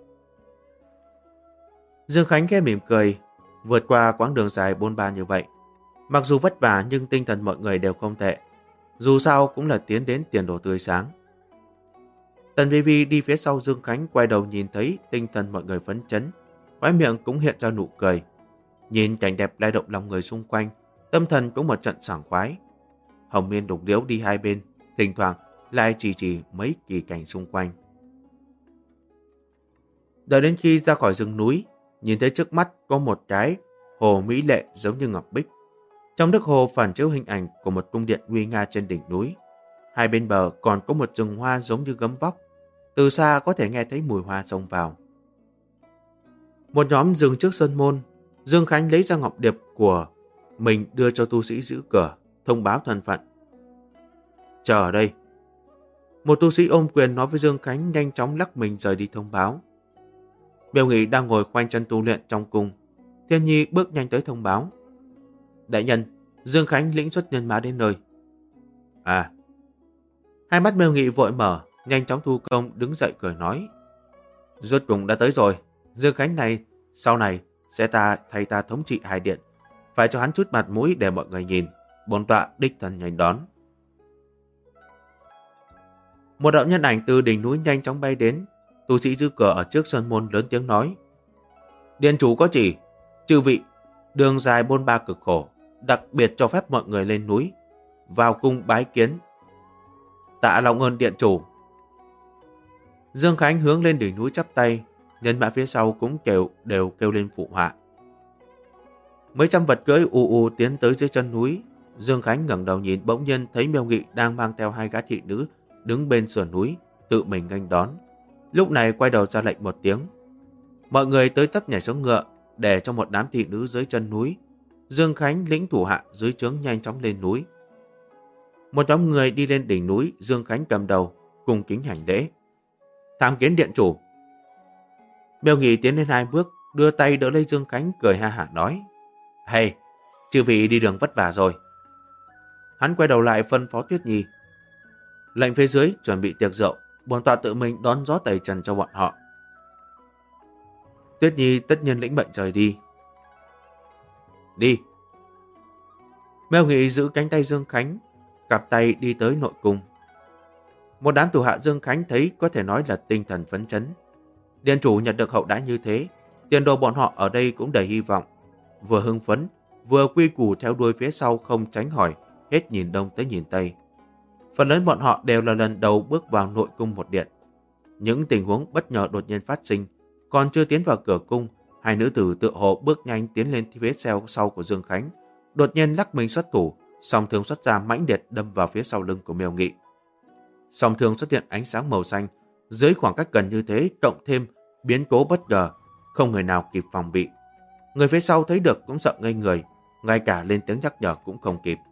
S1: Dương Khánh khẽ mỉm cười, vượt qua quãng đường dài bôn ba như vậy. Mặc dù vất vả nhưng tinh thần mọi người đều không tệ. Dù sao cũng là tiến đến tiền đồ tươi sáng. Tần Vi Vi đi phía sau Dương Khánh quay đầu nhìn thấy tinh thần mọi người phấn chấn, khóe miệng cũng hiện ra nụ cười. Nhìn cảnh đẹp lay động lòng người xung quanh, tâm thần cũng một trận sảng khoái. Hồng Miên Đục Liễu đi hai bên, thỉnh thoảng lại chỉ mấy kỳ cảnh xung quanh. Đợi đến khi ra khỏi rừng núi, nhìn thấy trước mắt có một cái hồ mỹ lệ giống như ngọc bích. Trong nước hồ phản chiếu hình ảnh của một cung điện nguy nga trên đỉnh núi. Hai bên bờ còn có một rừng hoa giống như gấm vóc. Từ xa có thể nghe thấy mùi hoa xông vào. Một nhóm dừng trước sơn môn. Dương Khánh lấy ra ngọc điệp của mình đưa cho tu sĩ giữ cửa, thông báo thân phận. Chờ ở đây. Một tu sĩ ôm quyền nói với Dương Khánh, nhanh chóng lắc mình rời đi thông báo. Miêu Nghị đang ngồi khoanh chân tu luyện trong cung. Thiên Nhi bước nhanh tới thông báo. Đại nhân, Dương Khánh lĩnh xuất nhân mã đến nơi. À. Hai mắt Miêu Nghị vội mở, nhanh chóng thu công đứng dậy cười nói. Rốt cùng đã tới rồi. Dương Khánh này sau này sẽ thay ta thống trị hai điện. Phải cho hắn chút mặt mũi để mọi người nhìn. Bổn tọa đích thân nhanh đón. Một đạo nhân ảnh từ đỉnh núi nhanh chóng bay đến. Tu sĩ giữ cửa ở trước sân môn lớn tiếng nói. Điện chủ có chỉ, chư vị, đường dài bôn ba cực khổ, đặc biệt cho phép mọi người lên núi, vào cung bái kiến. Tạ lòng ơn điện chủ. Dương Khánh hướng lên đỉnh núi chắp tay, nhân mã phía sau cũng đều kêu lên phụ họa. Mấy trăm vật cưỡi u tiến tới dưới chân núi. Dương Khánh ngẩng đầu nhìn, bỗng nhiên thấy Miêu Nghị đang mang theo hai gã thị nữ đứng bên sườn núi, tự mình nghênh đón. Lúc này quay đầu ra lệnh một tiếng. Mọi người tới tấp nhảy xuống ngựa, để cho một đám thị nữ dưới chân núi. Dương Khánh lĩnh thủ hạ dưới trướng nhanh chóng lên núi. Một nhóm người đi lên đỉnh núi, Dương Khánh cầm đầu, cùng kính hành lễ. Tham kiến điện chủ. Miêu Nghị tiến lên hai bước, đưa tay đỡ lấy Dương Khánh, cười ha hả nói. Hay, chư vị đi đường vất vả rồi. Hắn quay đầu lại phân phó Tuyết Nhi. Lệnh phía dưới chuẩn bị tiệc rượu, bổn tọa tự mình đón gió tẩy trần cho bọn họ. Tuyết Nhi tất nhiên lĩnh mệnh rời đi. Đi. Miêu Nghị giữ cánh tay Dương Khánh, cặp tay đi tới nội cung. Một đám thủ hạ Dương Khánh thấy có thể nói là tinh thần phấn chấn. Điện chủ nhận được hậu đãi như thế, tiền đồ bọn họ ở đây cũng đầy hy vọng. Vừa hưng phấn, vừa quy củ theo đuôi phía sau không tránh hỏi, hết nhìn đông tới nhìn tây. Phần lớn bọn họ đều là lần đầu bước vào nội cung một điện. Những tình huống bất ngờ đột nhiên phát sinh, còn chưa tiến vào cửa cung, hai nữ tử tựa hồ bước nhanh tiến lên phía sau của Dương Khánh, đột nhiên lắc mình xuất thủ, song thương xuất ra mãnh liệt đâm vào phía sau lưng của Miêu Nghị. Song thương xuất hiện ánh sáng màu xanh, dưới khoảng cách gần như thế cộng thêm biến cố bất ngờ, không người nào kịp phòng bị. Người phía sau thấy được cũng sợ ngây người, ngay cả lên tiếng nhắc nhở cũng không kịp.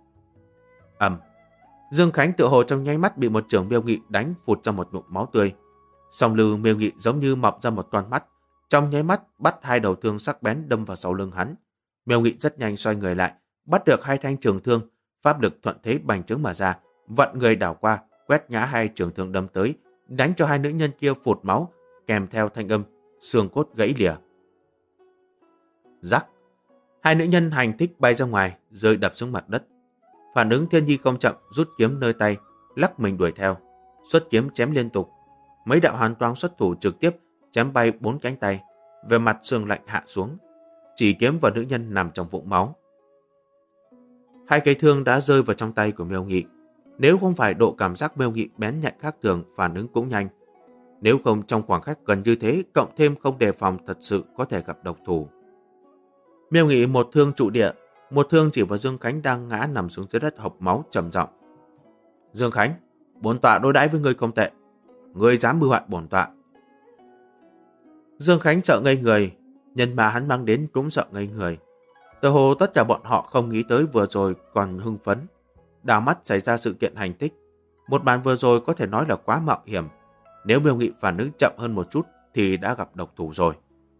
S1: Dương Khánh tựa hồ trong nháy mắt bị một chưởng Miêu Nghị đánh phụt ra một ngụm máu tươi. Song lư Miêu Nghị giống như mọc ra một con mắt, trong nháy mắt bắt hai đầu thương sắc bén đâm vào sau lưng hắn. Miêu Nghị rất nhanh xoay người lại, bắt được hai thanh trường thương, pháp lực thuận thế bành trướng mà ra, vặn người đảo qua, quét ngã hai trường thương đâm tới, đánh cho hai nữ nhân kia phụt máu, kèm theo thanh âm xương cốt gãy lìa. Rắc, hai nữ nhân hành thích bay ra ngoài, rơi đập xuống mặt đất. Phản ứng Thiên Nhi không chậm, rút kiếm nơi tay, lắc mình đuổi theo, xuất kiếm chém liên tục. Mấy đạo hàn quang xuất thủ trực tiếp chém bay 4 cánh tay, về mặt sương lạnh hạ xuống, chỉ kiếm vào nữ nhân nằm trong vũng máu. Hai cây thương đã rơi vào trong tay của Miêu Nghị. Nếu không phải độ cảm giác Miêu Nghị bén nhạy khác thường, phản ứng cũng nhanh. Nếu không trong khoảng cách gần như thế, cộng thêm không đề phòng, thật sự có thể gặp độc thủ. Miêu Nghị một thương trụ địa, một thương chỉ vào Dương Khánh đang ngã nằm xuống dưới đất hộc máu, trầm giọng: Dương Khánh, bổn tọa đối đãi với ngươi không tệ, ngươi dám mưu hại bổn tọa. Dương Khánh sợ ngây người, nhân mà hắn mang đến cũng sợ ngây người. Tựa hồ tất cả bọn họ không nghĩ tới vừa rồi còn hưng phấn, đảo mắt xảy ra sự kiện hành thích. Một màn vừa rồi có thể nói là quá mạo hiểm. Nếu Miêu Nghị phản ứng chậm hơn một chút thì đã gặp độc thủ rồi.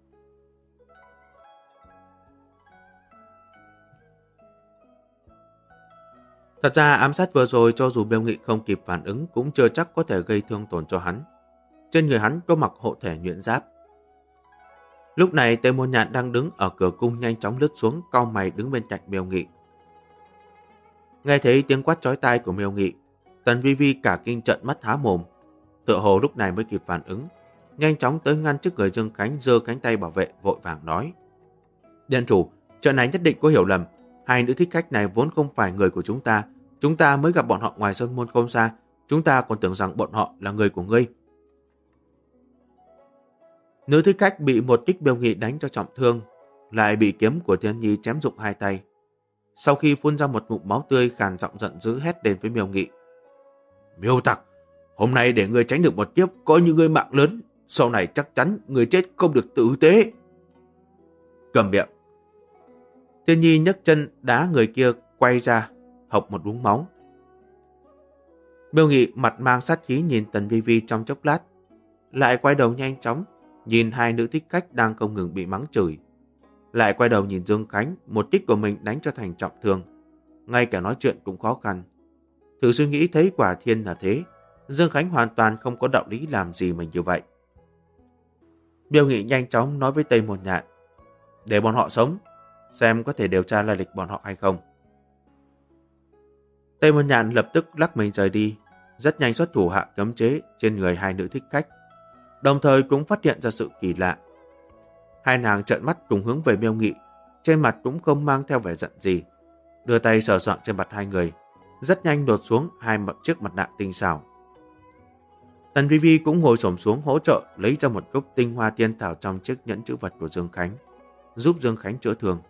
S1: Thật ra ám sát vừa rồi cho dù Miêu Nghị không kịp phản ứng cũng chưa chắc có thể gây thương tổn cho hắn. Trên người hắn có mặc hộ thể nhuyễn giáp. Lúc này Tề Môn Nhạn đang đứng ở cửa cung nhanh chóng lướt xuống, cau mày đứng bên cạnh Miêu Nghị. Nghe thấy tiếng quát chói tai của Miêu Nghị, Tần Vi Vi cả kinh trợn mắt há mồm. Tựa hồ lúc này mới kịp phản ứng, nhanh chóng tới ngăn trước người Dương Khánh, giơ cánh tay bảo vệ, vội vàng nói: Điện chủ, chuyện này nhất định có hiểu lầm. Hai nữ thích khách này vốn không phải người của chúng ta mới gặp bọn họ ngoài sơn môn không xa, chúng ta còn tưởng rằng bọn họ là người của ngươi. Nữ thích khách bị một kích Miêu Nghị đánh cho trọng thương, lại bị kiếm của Thiên Nhi chém rụng hai tay. Sau khi phun ra một ngụm máu tươi, khàn giọng giận dữ hét lên với Miêu Nghị: Miêu tặc, hôm nay để ngươi tránh được một kiếp coi như ngươi mạng lớn, sau này chắc chắn ngươi chết không được tử tế. Cầm miệng. Thiên Nhi nhấc chân đá người kia quay ra, hộc một búng máu. Miêu Nghị mặt mang sát khí nhìn Tần Vi Vi trong chốc lát, lại quay đầu nhanh chóng nhìn hai nữ thích khách đang không ngừng bị mắng chửi, lại quay đầu nhìn Dương Khánh, một kích của mình đánh cho thành trọng thương, ngay cả nói chuyện cũng khó khăn. Thử suy nghĩ thấy quả thiên là thế, Dương Khánh hoàn toàn không có đạo lý làm gì mình như vậy. Miêu Nghị nhanh chóng nói với Tây Môn Nhạn: Để bọn họ sống, xem có thể điều tra lai lịch bọn họ hay không. Tây Môn Nhạn lập tức lắc mình rời đi, rất nhanh xuất thủ hạ cấm chế trên người hai nữ thích khách, đồng thời cũng phát hiện ra sự kỳ lạ. Hai nàng trợn mắt cùng hướng về Miêu Nghị, trên mặt cũng không mang theo vẻ giận gì, đưa tay sờ soạng trên mặt hai người, rất nhanh đột xuống hai chiếc mặt nạ tinh xảo. Tần Vi Vi cũng ngồi xổm xuống hỗ trợ lấy ra một cốc tinh hoa tiên thảo trong chiếc nhẫn chữ vật của Dương Khánh, giúp Dương Khánh chữa thương.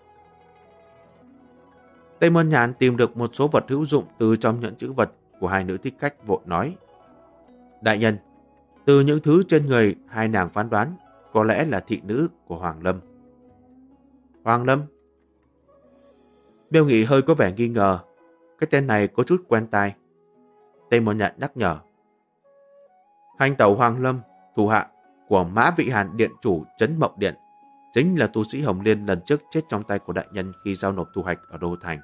S1: Tây Môn Nhạn tìm được một số vật hữu dụng từ trong nhẫn chữ vật của hai nữ thích khách, vội nói: Đại nhân, từ những thứ trên người hai nàng phán đoán có lẽ là thị nữ của Hoàng Lâm. Hoàng Lâm? Miêu Nghị hơi có vẻ nghi ngờ, cái tên này có chút quen tai. Tây Môn Nhạn nhắc nhở: Hành tẩu Hoàng Lâm, thủ hạ của Mã Vị Hàn điện chủ Trấn Mộng Điện, chính là tu sĩ Hồng Liên lần trước chết trong tay của đại nhân khi giao nộp thu hoạch ở Đô Thành.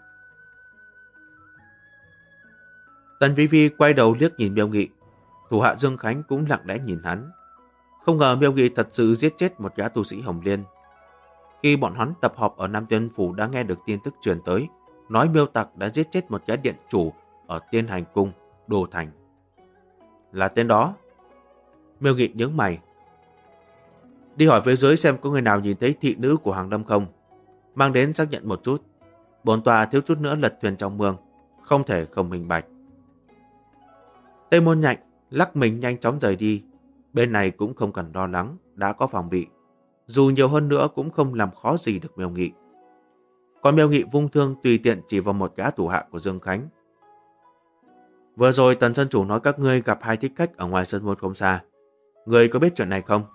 S1: Tần Vi Vi quay đầu liếc nhìn Miêu Nghị, thủ hạ Dương Khánh cũng lặng lẽ nhìn hắn. Không ngờ Miêu Nghị thật sự giết chết một gã tu sĩ Hồng Liên. Khi bọn hắn tập họp ở Nam Tiên Phủ đã nghe được tin tức truyền tới, nói Miêu Tặc đã giết chết một gã điện chủ ở Tiên Hành Cung, Đô Thành. Là tên đó? Miêu Nghị nhướng mày. Đi hỏi phía dưới xem có người nào nhìn thấy thị nữ của Hoàng Lâm không. Mang đến xác nhận một chút. Bổn tọa thiếu chút nữa lật thuyền trong mương, không thể không minh bạch. Tây Môn Nhạn lắc mình nhanh chóng rời đi. Bên này cũng không cần lo lắng, đã có phòng bị. Dù nhiều hơn nữa cũng không làm khó gì được Miêu Nghị. Còn Miêu Nghị vung thương tùy tiện chỉ vào một gã thủ hạ của Dương Khánh. Vừa rồi Tần Sơn Chủ nói các ngươi gặp hai thích khách ở ngoài sân môn không xa. Ngươi có biết chuyện này không?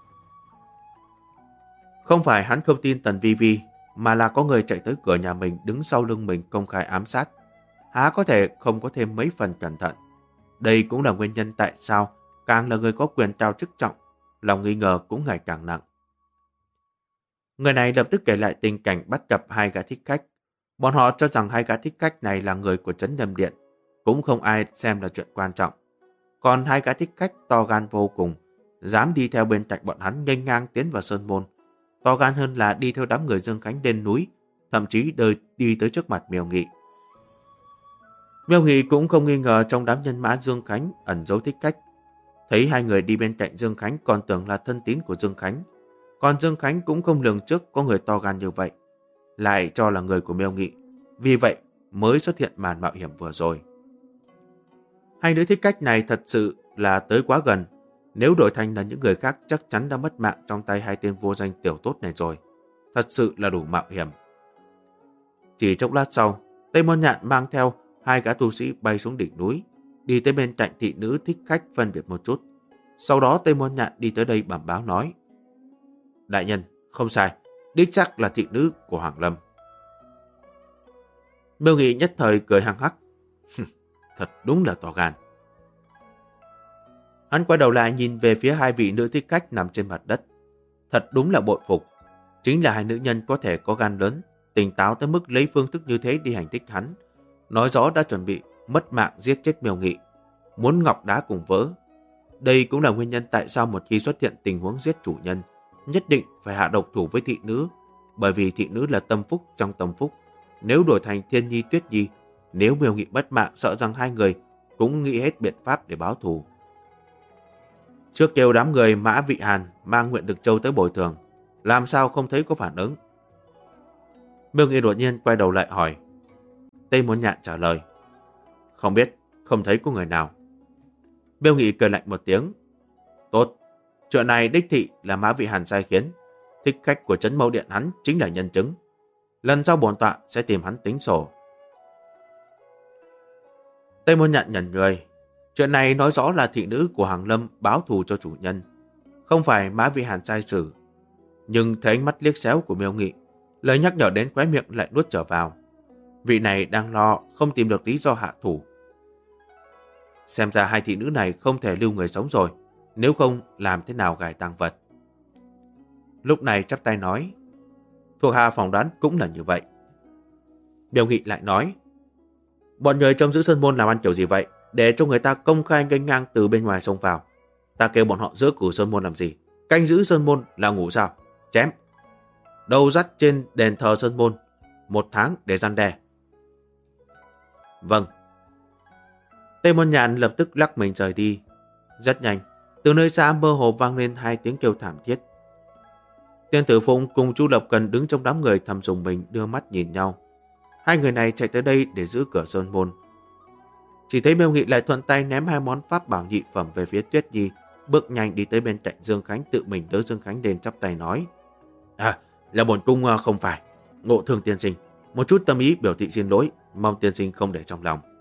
S1: Không phải hắn không tin Tần Vi Vi, mà là có người chạy tới cửa nhà mình đứng sau lưng mình công khai ám sát. Há có thể không có thêm mấy phần cẩn thận. Đây cũng là nguyên nhân tại sao càng là người có quyền cao chức trọng, lòng nghi ngờ cũng ngày càng nặng. Người này lập tức kể lại tình cảnh bắt gặp hai gã thích khách. Bọn họ cho rằng hai gã thích khách này là người của Trấn Nhâm Điện, cũng không ai xem là chuyện quan trọng. Còn hai gã thích khách to gan vô cùng, dám đi theo bên cạnh bọn hắn nghênh ngang tiến vào sơn môn. To gan hơn là đi theo đám người Dương Khánh lên núi, thậm chí đi tới trước mặt Miêu Nghị. Miêu Nghị cũng không nghi ngờ trong đám nhân mã Dương Khánh ẩn giấu Thích Khách. Thấy hai người đi bên cạnh Dương Khánh còn tưởng là thân tín của Dương Khánh. Còn Dương Khánh cũng không lường trước có người to gan như vậy, lại cho là người của Miêu Nghị. Vì vậy mới xuất hiện màn mạo hiểm vừa rồi. Hai nữ Thích Khách này thật sự là tới quá gần. Nếu đổi thành là những người khác chắc chắn đã mất mạng trong tay hai tên vô danh tiểu tốt này rồi. Thật sự là đủ mạo hiểm. Chỉ chốc lát sau, Tây Môn Nhạn mang theo hai gã tu sĩ bay xuống đỉnh núi, đi tới bên cạnh thị nữ Thích Khách phân biệt một chút. Sau đó Tây Môn Nhạn đi tới đây bẩm báo nói: Đại nhân, không sai, đích xác là thị nữ của Hoàng Lâm. Miêu Nghị nhất thời cười hăng hắc. Thật đúng là to gan. Hắn quay đầu lại nhìn về phía hai vị nữ Thích Khách nằm trên mặt đất. Thật đúng là bội phục. Chính là hai nữ nhân có thể có gan lớn, tỉnh táo tới mức lấy phương thức như thế đi hành thích hắn. Nói rõ đã chuẩn bị mất mạng giết chết Miêu Nghị, muốn ngọc đá cùng vỡ. Đây cũng là nguyên nhân tại sao một khi xuất hiện tình huống giết chủ nhân, nhất định phải hạ độc thủ với thị nữ, bởi vì thị nữ là tâm phúc trong tâm phúc. Nếu đổi thành Thiên Nhi Tuyết Nhi, nếu Miêu Nghị mất mạng, sợ rằng hai người cũng nghĩ hết biện pháp để báo thù. Trước kêu đám người Mã Vị Hàn mang Nguyện Đực Châu tới bồi thường, làm sao không thấy có phản ứng. Miêu Nghị đột nhiên quay đầu lại hỏi. Tây Môn Nhạn trả lời: Không biết, không thấy có người nào. Miêu Nghị cười lạnh một tiếng. Tốt, chuyện này đích thị là Mã Vị Hàn sai khiến. Thích Khách của Trấn Mâu Điện hắn chính là nhân chứng. Lần sau bổn tọa sẽ tìm hắn tính sổ. Tây Môn Nhạn nhẩn người. Chuyện này nói rõ là thị nữ của Hàng Lâm báo thù cho chủ nhân, không phải Mã Vị Hàn sai sử. Nhưng thấy ánh mắt liếc xéo của Miêu Nghị, lời nhắc nhở đến khóe miệng lại nuốt trở vào. Vị này đang lo không tìm được lý do hạ thủ. Xem ra hai thị nữ này không thể lưu người sống rồi, nếu không làm thế nào gài tang vật. Lúc này chắp tay nói: Thuộc hạ phỏng đoán cũng là như vậy. Miêu Nghị lại nói: Bọn người trông giữ sơn môn làm ăn kiểu gì vậy, để cho người ta công khai nghênh ngang từ bên ngoài xông vào? Ta kêu bọn họ giữ cửa sơn môn làm gì? Canh giữ sơn môn là ngủ sao? Chém! Đầu dắt trên đền thờ sơn môn 1 tháng để răn đe. Vâng. Tây Môn Nhạn lập tức lắc mình rời đi. Rất nhanh, từ nơi xa mơ hồ vang lên hai tiếng kêu thảm thiết. Tiên Tử Phụng cùng Chu Lập Cần đứng trong đám người thầm rùng mình đưa mắt nhìn nhau. Hai người này chạy tới đây để giữ cửa sơn môn. Chỉ thấy Miêu Nghị lại thuận tay ném hai món pháp bảo nhị phẩm về phía Tuyết Nhi, bước nhanh đi tới bên cạnh Dương Khánh, tự mình đỡ Dương Khánh lên chắp tay nói: Là bổn cung không phải, ngộ thương tiên sinh, một chút tâm ý biểu thị xin lỗi, mong tiên sinh không để trong lòng.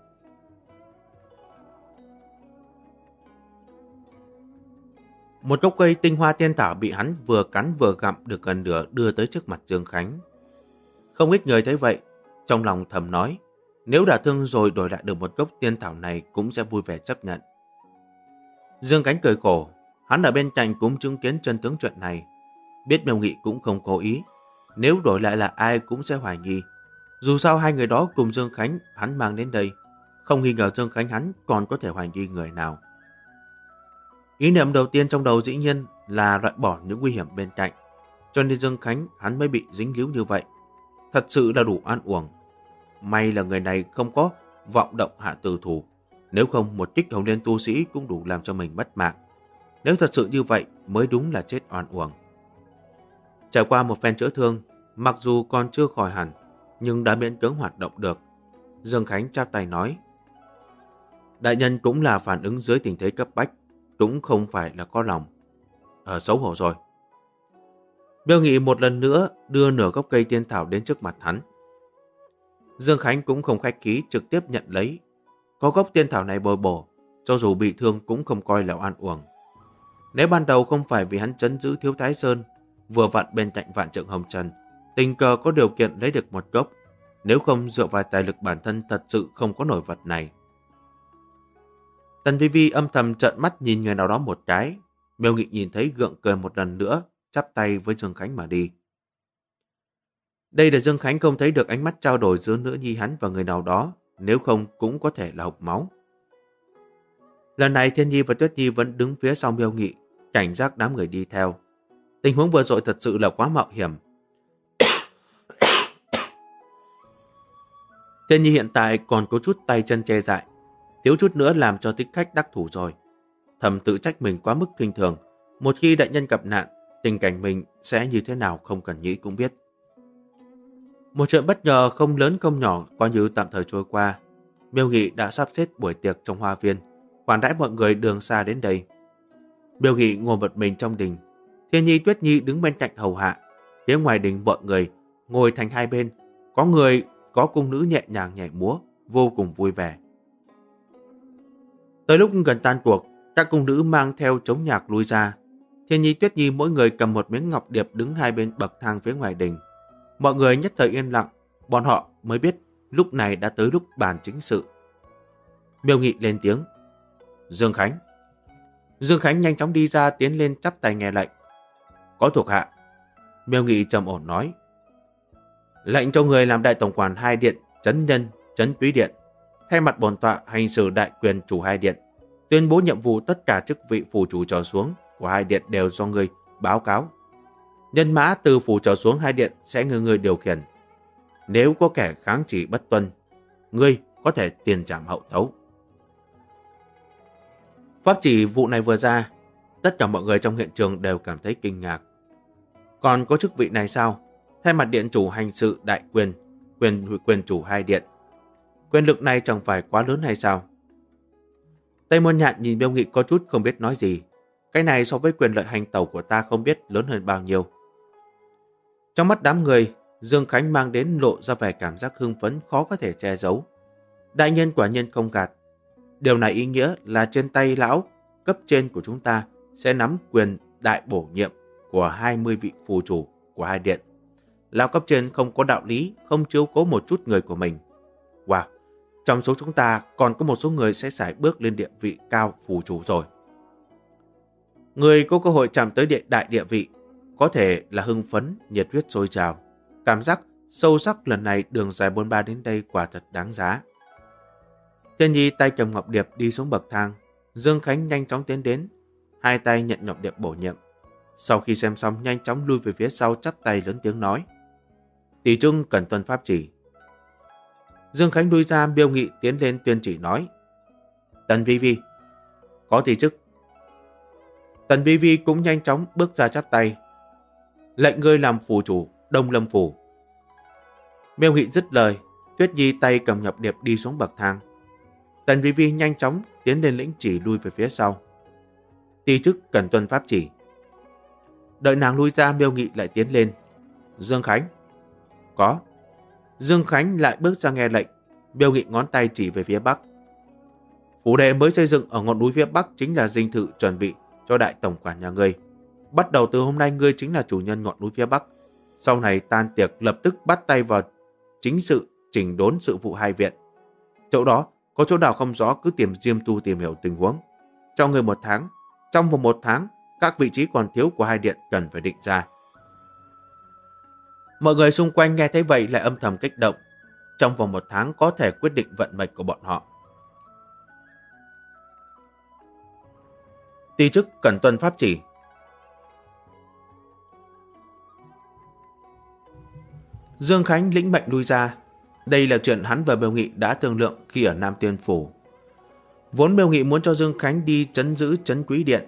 S1: Một gốc cây tinh hoa tiên thảo bị hắn vừa cắn vừa gặm được gần nửa đưa tới trước mặt Dương Khánh. Không ít người thấy vậy, trong lòng thầm nói, nếu đã thương rồi đổi lại được một gốc tiên thảo này cũng sẽ vui vẻ chấp nhận. Dương Khánh cười khổ, hắn ở bên cạnh cũng chứng kiến chân tướng chuyện này. Biết Miêu Nghị cũng không cố ý, nếu đổi lại là ai cũng sẽ hoài nghi. Dù sao hai người đó cùng Dương Khánh hắn mang đến đây, không nghi ngờ Dương Khánh hắn còn có thể hoài nghi người nào. Ý niệm đầu tiên trong đầu dĩ nhiên là loại bỏ những nguy hiểm bên cạnh, cho nên Dương Khánh hắn mới bị dính líu như vậy. Thật sự là đủ oan uổng. May là người này không có vọng động hạ tử thủ, nếu không một kích hồng liên tu sĩ cũng đủ làm cho mình mất mạng. Nếu thật sự như vậy mới đúng là chết oan uổng. Trải qua một phen chữa thương, mặc dù còn chưa khỏi hẳn, nhưng đã miễn cưỡng hoạt động được. Dương Khánh chắp tay nói, đại nhân cũng là phản ứng dưới tình thế cấp bách, cũng không phải là có lòng. Xấu hổ rồi. Miêu Nghị một lần nữa đưa nửa gốc cây tiên thảo đến trước mặt hắn. Dương Khánh cũng không khách khí, trực tiếp nhận lấy. Có gốc tiên thảo này bồi bổ, cho dù bị thương cũng không coi là oan uổng. Nếu ban đầu không phải vì hắn trấn giữ Thiếu Thái Sơn, vừa vặn bên cạnh Vạn Trượng Hồng Trần, tình cờ có điều kiện lấy được một gốc, nếu không dựa vào tài lực bản thân thật sự không có nổi vật này. Tần Vi Vi âm thầm trợn mắt nhìn người nào đó một cái. Miêu Nghị nhìn thấy gượng cười một lần nữa, chắp tay với Dương Khánh mà đi. Đây là Dương Khánh không thấy được ánh mắt trao đổi giữa nữ nhi hắn và người nào đó, nếu không cũng có thể là hộc máu. Lần này Thiên Nhi và Tuyết Nhi vẫn đứng phía sau Miêu Nghị, cảnh giác đám người đi theo. Tình huống vừa rồi thật sự là quá mạo hiểm. Thiên Nhi hiện tại còn có chút tay chân tê dại, thiếu chút nữa làm cho thích khách đắc thủ rồi. Thầm tự trách mình quá mức khinh thường. Một khi đại nhân gặp nạn, tình cảnh mình sẽ như thế nào không cần nghĩ cũng biết. Một chuyện bất ngờ không lớn không nhỏ coi như tạm thời trôi qua. Miêu Nghị đã sắp xếp buổi tiệc trong hoa viên, khoản đãi mọi người đường xa đến đây. Miêu Nghị ngồi một mình trong đình, Thiên Nhi, Tuyết Nhi đứng bên cạnh hầu hạ. Phía ngoài đình mọi người ngồi thành hai bên, có người có cung nữ nhẹ nhàng nhảy múa, vô cùng vui vẻ. Tới lúc gần tan cuộc, các cung nữ mang theo trống nhạc lui ra. Thiên Nhi, Tuyết Nhi mỗi người cầm một miếng ngọc điệp đứng hai bên bậc thang phía ngoài đình. Mọi người nhất thời yên lặng, bọn họ mới biết lúc này đã tới lúc bàn chính sự. Miêu Nghị lên tiếng. Dương Khánh. Dương Khánh nhanh chóng đi ra, tiến lên chắp tay nghe lệnh. Có thuộc hạ. Miêu Nghị trầm ổn nói. Lệnh cho người làm đại tổng quản hai điện, trấn nhân, trấn túy điện. Thay mặt bổn tọa hành xử đại quyền chủ hai điện. Tuyên bố nhiệm vụ tất cả chức vị phủ chủ trở xuống của hai điện đều do người báo cáo. Nhân mã từ phủ trở xuống hai điện sẽ người điều khiển. Nếu có kẻ kháng chỉ bất tuân, ngươi có thể tiền trảm hậu thấu. Pháp chỉ vụ này vừa ra, tất cả mọi người trong hiện trường đều cảm thấy kinh ngạc. Còn có chức vị này sao? Thay mặt điện chủ hành sự đại quyền chủ hai điện. Quyền lực này chẳng phải quá lớn hay sao? Tây Môn Nhạn nhìn Miêu Nghị có chút không biết nói gì. Cái này so với quyền lợi hành tẩu của ta không biết lớn hơn bao nhiêu. Trong mắt đám người, Dương Khánh mang đến lộ ra vẻ cảm giác hưng phấn khó có thể che giấu. Đại nhân quả nhân không gạt. Điều này ý nghĩa là trên tay lão cấp trên của chúng ta sẽ nắm quyền đại bổ nhiệm của 20 vị phù chủ của hai điện. Lão cấp trên không có đạo lý, không chiếu cố một chút người của mình. Wow, trong số chúng ta còn có một số người sẽ sải bước lên địa vị cao phù chủ rồi. Người có cơ hội chạm tới đại địa vị có thể là hưng phấn, nhiệt huyết sôi trào. Cảm giác sâu sắc lần này đường dài 43 đến đây quả thật đáng giá. Thiên Nhi tay cầm ngọc điệp đi xuống bậc thang. Dương Khánh nhanh chóng tiến đến, hai tay nhận ngọc điệp bổ nhiệm. Sau khi xem xong nhanh chóng lui về phía sau, chắp tay lớn tiếng nói. Tỷ Trung cần tuân pháp chỉ. Dương Khánh lui ra, Miêu Nghị tiến lên tuyên chỉ nói. Tần Vi Vi, có tỷ chức. Tần Vi Vi cũng nhanh chóng bước ra chắp tay. Lệnh ngươi làm phủ chủ Đông Lâm Phủ. Miêu Nghị dứt lời, Tuyết Nhi tay cầm ngọc điệp đi xuống bậc thang. Tần Vi Vi nhanh chóng tiến lên lĩnh chỉ lui về phía sau. Ti chức cần tuân pháp chỉ. Đợi nàng lui ra, Miêu Nghị lại tiến lên. Dương Khánh. Có. Dương Khánh lại bước ra nghe lệnh. Miêu Nghị ngón tay chỉ về phía bắc. Phủ đệ mới xây dựng ở ngọn núi phía bắc chính là dinh thự chuẩn bị cho đại tổng quản nhà ngươi. Bắt đầu từ hôm nay ngươi chính là chủ nhân ngọn núi phía bắc. Sau này tan tiệc lập tức bắt tay vào chính sự chỉnh đốn sự vụ hai viện. Chỗ đó có chỗ nào không rõ cứ diêm tu tìm hiểu tình huống. Cho ngươi 1 tháng. Trong vòng 1 tháng, các vị trí còn thiếu của hai điện cần phải định ra. Mọi người xung quanh nghe thấy vậy lại âm thầm kích động. Trong vòng 1 tháng có thể quyết định vận mệnh của bọn họ. Ti chức cần tuân pháp chỉ. Dương Khánh lĩnh mệnh lui ra. Đây là chuyện hắn và Miêu Nghị đã thương lượng khi ở Nam Tiên Phủ. Vốn Miêu Nghị muốn cho Dương Khánh đi trấn giữ trấn Quý Điện.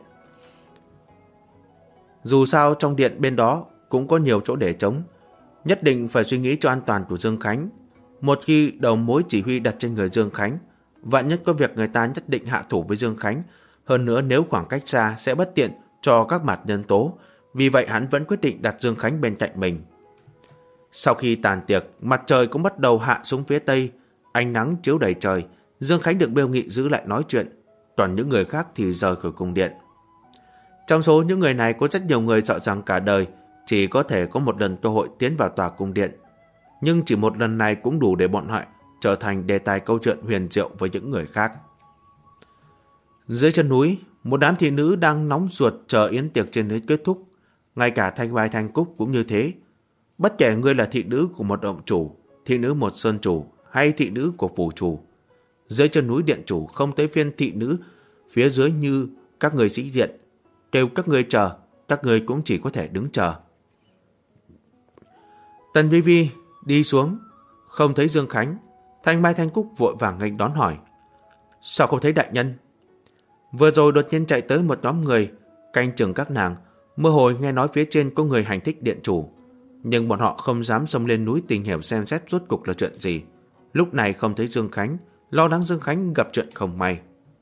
S1: Dù sao trong điện bên đó cũng có nhiều chỗ để trống, nhất định phải suy nghĩ cho an toàn của Dương Khánh. Một khi đầu mối chỉ huy đặt trên người Dương Khánh, vạn nhất có việc người ta nhất định hạ thủ với Dương Khánh. Hơn nữa nếu khoảng cách xa sẽ bất tiện cho các mặt nhân tố. Vì vậy hắn vẫn quyết định đặt Dương Khánh bên cạnh mình. Sau khi tàn tiệc, mặt trời cũng bắt đầu hạ xuống phía tây, ánh nắng chiếu đầy trời. Dương Khánh được Miêu Nghị giữ lại nói chuyện, còn những người khác thì rời khỏi cung điện. Trong số những người này có rất nhiều người sợ rằng cả đời chỉ có thể có một lần cơ hội tiến vào tòa cung điện. Nhưng chỉ một lần này cũng đủ để bọn họ trở thành đề tài câu chuyện huyền diệu với những người khác. Dưới chân núi, một đám thị nữ đang nóng ruột chờ yến tiệc trên núi kết thúc. Ngay cả Thanh Mai Thanh Cúc cũng như thế. Bất kể ngươi là thị nữ của một động chủ, thị nữ một sơn chủ hay thị nữ của phủ chủ, dưới chân núi điện chủ không tới phiên thị nữ phía dưới như các người sĩ diện. Kêu các ngươi chờ, các ngươi cũng chỉ có thể đứng chờ. Tần Vi Vi đi xuống, không thấy Dương Khánh. Thanh Mai Thanh Cúc vội vàng nghênh đón hỏi: Sao không thấy đại nhân? Vừa rồi đột nhiên chạy tới một nhóm người canh chừng các nàng, mơ hồ nghe nói phía trên có người hành thích điện chủ, nhưng bọn họ không dám xông lên núi tìm hiểu xem xét rốt cục là chuyện gì. Lúc này không thấy Dương Khánh, lo lắng Dương Khánh gặp chuyện không may.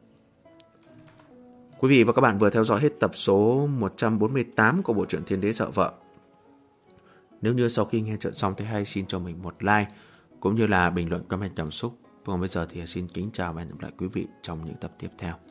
S1: Quý vị và các bạn vừa theo dõi hết tập số 148 của bộ truyện Thiên Đế Sợ Vợ. Nếu như sau khi nghe chuyện xong thấy hay, xin cho mình một like cũng như là bình luận comment cảm xúc. Còn bây giờ thì xin kính chào và hẹn gặp lại quý vị trong những tập tiếp theo.